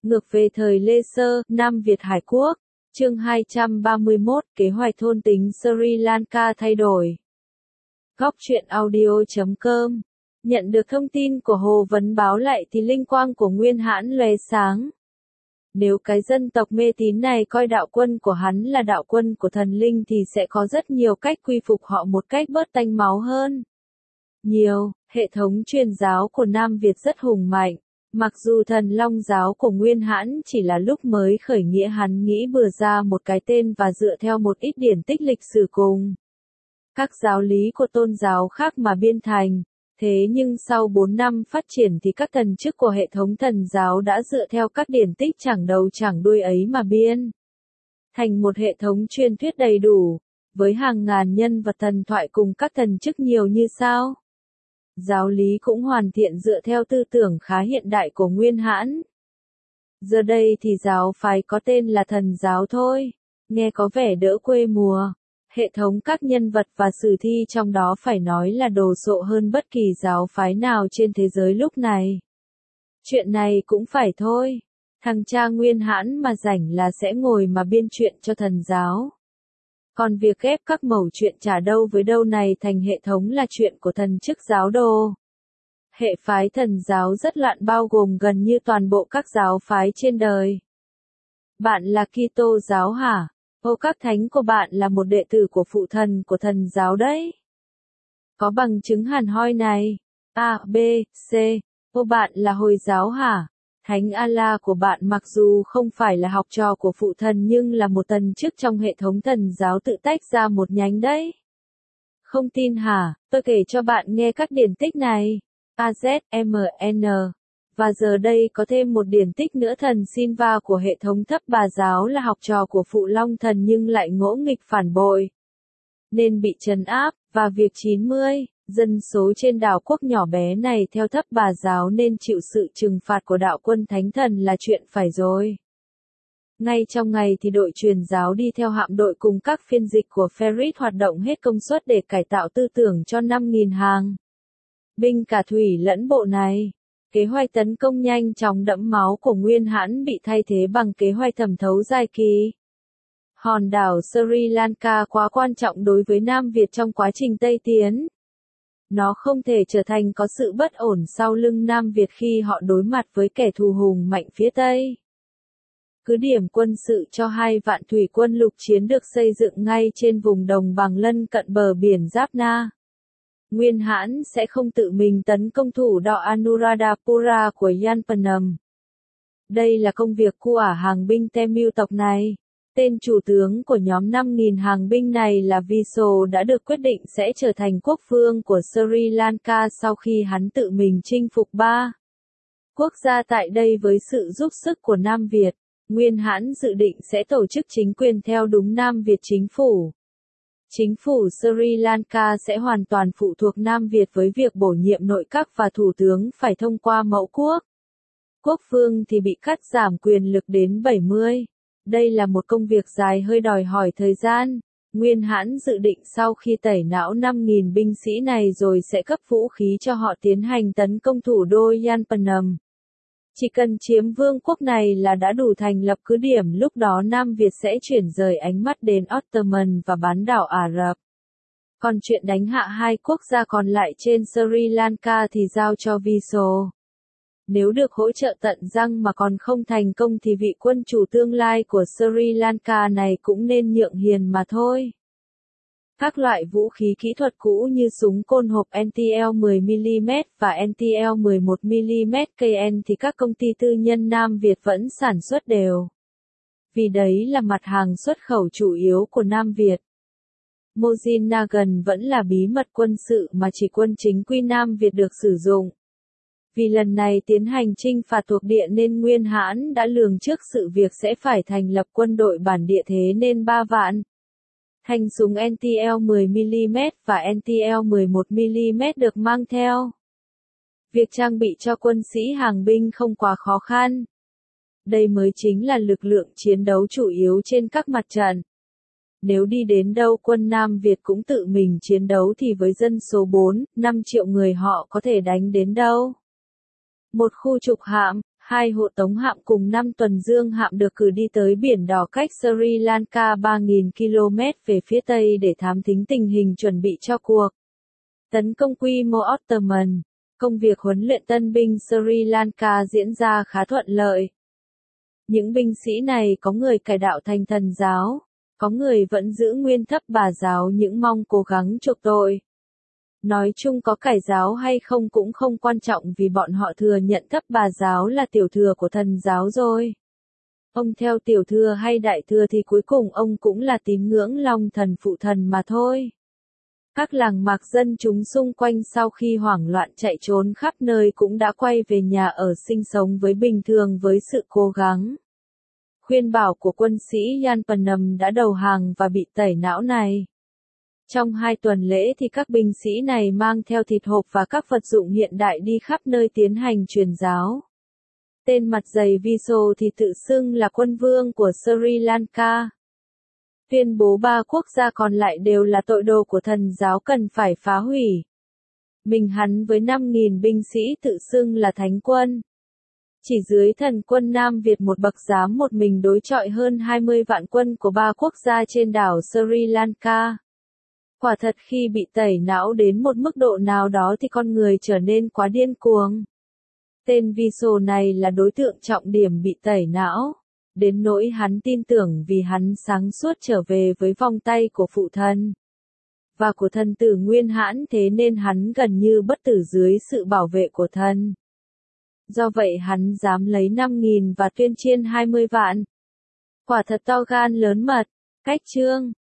Ngược về thời Lê Sơ, Nam Việt Hải Quốc, chương 231, kế hoạch thôn tính Sri Lanka thay đổi. Góc truyện audio.com. Nhận được thông tin của Hồ Vấn báo lại thì linh quang của Nguyên Hãn lóe sáng. Nếu cái dân tộc mê tín này coi đạo quân của hắn là đạo quân của thần linh thì sẽ có rất nhiều cách quy phục họ một cách bớt tanh máu hơn. Hệ thống truyền giáo của Nam Việt rất hùng mạnh. Mặc dù thần long giáo của Nguyên Hãn chỉ là lúc mới khởi nghĩa hắn nghĩ bừa ra một cái tên và dựa theo một ít điển tích lịch sử cùng các giáo lý của tôn giáo khác mà biên thành. Thế nhưng sau 4 năm phát triển thì các thần chức của hệ thống thần giáo đã dựa theo các điển tích chẳng đầu chẳng đuôi ấy mà biên thành một hệ thống truyền thuyết đầy đủ, với hàng ngàn nhân vật thần thoại cùng các thần chức nhiều như sao. Giáo lý cũng hoàn thiện dựa theo tư tưởng khá hiện đại của Nguyên Hãn. Giờ đây thì giáo phái có tên là thần giáo thôi, nghe có vẻ đỡ quê mùa. Hệ thống các nhân vật và sử thi trong đó phải nói là đồ sộ hơn bất kỳ giáo phái nào trên thế giới lúc này. Chuyện này cũng phải thôi, thằng cha Nguyên Hãn mà rảnh là sẽ ngồi mà biên chuyện cho thần giáo. Còn việc ghép các mẩu chuyện trả đâu với đâu này thành hệ thống là chuyện của thần chức giáo đồ. Hệ phái thần giáo rất loạn bao gồm gần như toàn bộ các giáo phái trên đời. Bạn là Kitô giáo hả? Các thánh của bạn là một đệ tử của phụ thần của thần giáo đấy. Có bằng chứng hẳn hoi này. A, B, C. Bạn là Hồi giáo hả? Thánh Allah của bạn mặc dù không phải là học trò của phụ thần nhưng là một tần chức trong hệ thống thần giáo tự tách ra một nhánh đấy. Không tin hả? Tôi kể cho bạn nghe các điển tích này. AZMN. Và giờ đây có thêm một điển tích nữa, thần Sinva của hệ thống thấp bà giáo là học trò của phụ long thần nhưng lại ngỗ nghịch phản bội, nên bị trấn áp, và việc 90 dân số trên đảo quốc nhỏ bé này theo thấp bà giáo nên chịu sự trừng phạt của đạo quân thánh thần là chuyện phải rồi. Ngay trong ngày thì đội truyền giáo đi theo hạm đội cùng các phiên dịch của Ferit hoạt động hết công suất để cải tạo tư tưởng cho 5.000 hàng binh cả thủy lẫn bộ này. Kế hoạch tấn công nhanh chóng đẫm máu của Nguyên Hãn bị thay thế bằng kế hoạch thẩm thấu dài kỳ. Hòn đảo Sri Lanka quá quan trọng đối với Nam Việt trong quá trình Tây tiến. Nó không thể trở thành có sự bất ổn sau lưng Nam Việt khi họ đối mặt với kẻ thù hùng mạnh phía Tây. Cứ điểm quân sự cho 2 vạn thủy quân lục chiến được xây dựng ngay trên vùng đồng bằng lân cận bờ biển Giáp Na. Nguyên Hãn sẽ không tự mình tấn công thủ đô Anuradhapura của Yapanam. Đây là công việc của hàng binh Tamil tộc này. Tên chủ tướng của nhóm 5.000 hàng binh này là Viso đã được quyết định sẽ trở thành quốc vương của Sri Lanka sau khi hắn tự mình chinh phục 3 quốc gia tại đây với sự giúp sức của Nam Việt. Nguyên Hãn dự định sẽ tổ chức chính quyền theo đúng Nam Việt chính phủ. Chính phủ Sri Lanka sẽ hoàn toàn phụ thuộc Nam Việt với việc bổ nhiệm nội các và thủ tướng phải thông qua mẫu quốc. Quốc vương thì bị cắt giảm quyền lực đến 70. Đây là một công việc dài hơi đòi hỏi thời gian. Nguyên Hãn dự định sau khi tẩy não 5.000 binh sĩ này rồi sẽ cấp vũ khí cho họ tiến hành tấn công thủ đô Yapanam. Chỉ cần chiếm vương quốc này là đã đủ thành lập cứ điểm, lúc đó Nam Việt sẽ chuyển rời ánh mắt đến Ottoman và bán đảo Ả Rập. Còn chuyện đánh hạ 2 quốc gia còn lại trên Sri Lanka thì giao cho Viso. Nếu được hỗ trợ tận răng mà còn không thành công thì vị quân chủ tương lai của Sri Lanka này cũng nên nhượng hiền mà thôi. Các loại vũ khí kỹ thuật cũ như súng côn hộp NTL 10mm và NTL 11mm KN thì các công ty tư nhân Nam Việt vẫn sản xuất đều. Vì đấy là mặt hàng xuất khẩu chủ yếu của Nam Việt. Mojinagan vẫn là bí mật quân sự mà chỉ quân chính quy Nam Việt được sử dụng. Vì lần này tiến hành chinh phạt thuộc địa nên Nguyên Hãn đã lường trước sự việc sẽ phải thành lập quân đội bản địa, thế nên 3 vạn thanh súng NTL 10mm và NTL 11mm được mang theo. Việc trang bị cho quân sĩ hàng binh không quá khó khăn. Đây mới chính là lực lượng chiến đấu chủ yếu trên các mặt trận. Nếu đi đến đâu quân Nam Việt cũng tự mình chiến đấu thì với dân số 4, 5 triệu người họ có thể đánh đến đâu. Một khu trục hạm, 2 hộ tống hạm cùng 5 tuần dương hạm được cử đi tới Biển Đỏ cách Sri Lanka 3.000 km về phía tây để thám thính tình hình chuẩn bị cho cuộc tấn công quy mô Ottoman. Công việc huấn luyện tân binh Sri Lanka diễn ra khá thuận lợi. Những binh sĩ này có người cải đạo thành thần giáo, có người vẫn giữ nguyên thấp bà giáo những mong cố gắng chuộc tội. Nói chung có cải giáo hay không cũng không quan trọng vì bọn họ thừa nhận thấp bà giáo là tiểu thừa của thần giáo rồi. Ông theo tiểu thừa hay đại thừa thì cuối cùng ông cũng là tín ngưỡng Long thần phụ thần mà thôi. Các làng mạc dân chúng xung quanh sau khi hoảng loạn chạy trốn khắp nơi cũng đã quay về nhà ở sinh sống với bình thường với sự cố gắng. Khuyên bảo của quân sĩ Yanpanam đã đầu hàng và bị tẩy não này. Trong 2 tuần lễ thì các binh sĩ này mang theo thịt hộp và các vật dụng hiện đại đi khắp nơi tiến hành truyền giáo. Tên mặt dày Viso thì tự xưng là quân vương của Sri Lanka. Tuyên bố 3 quốc gia còn lại đều là tội đồ của thần giáo cần phải phá hủy. Mình hắn với 5.000 binh sĩ tự xưng là thánh quân. Chỉ dưới thần quân Nam Việt một bậc dám một mình đối chọi hơn 20 vạn quân của 3 quốc gia trên đảo Sri Lanka. Quả thật khi bị tẩy não đến một mức độ nào đó thì con người trở nên quá điên cuồng. Tên Viso này là đối tượng trọng điểm bị tẩy não. Đến nỗi hắn tin tưởng vì hắn sáng suốt trở về với vòng tay của phụ thân và của thần tử Nguyên Hãn, thế nên hắn gần như bất tử dưới sự bảo vệ của thần. Do vậy hắn dám lấy 5.000 và tuyên chiên 20 vạn. Quả thật to gan lớn mật. Cách chương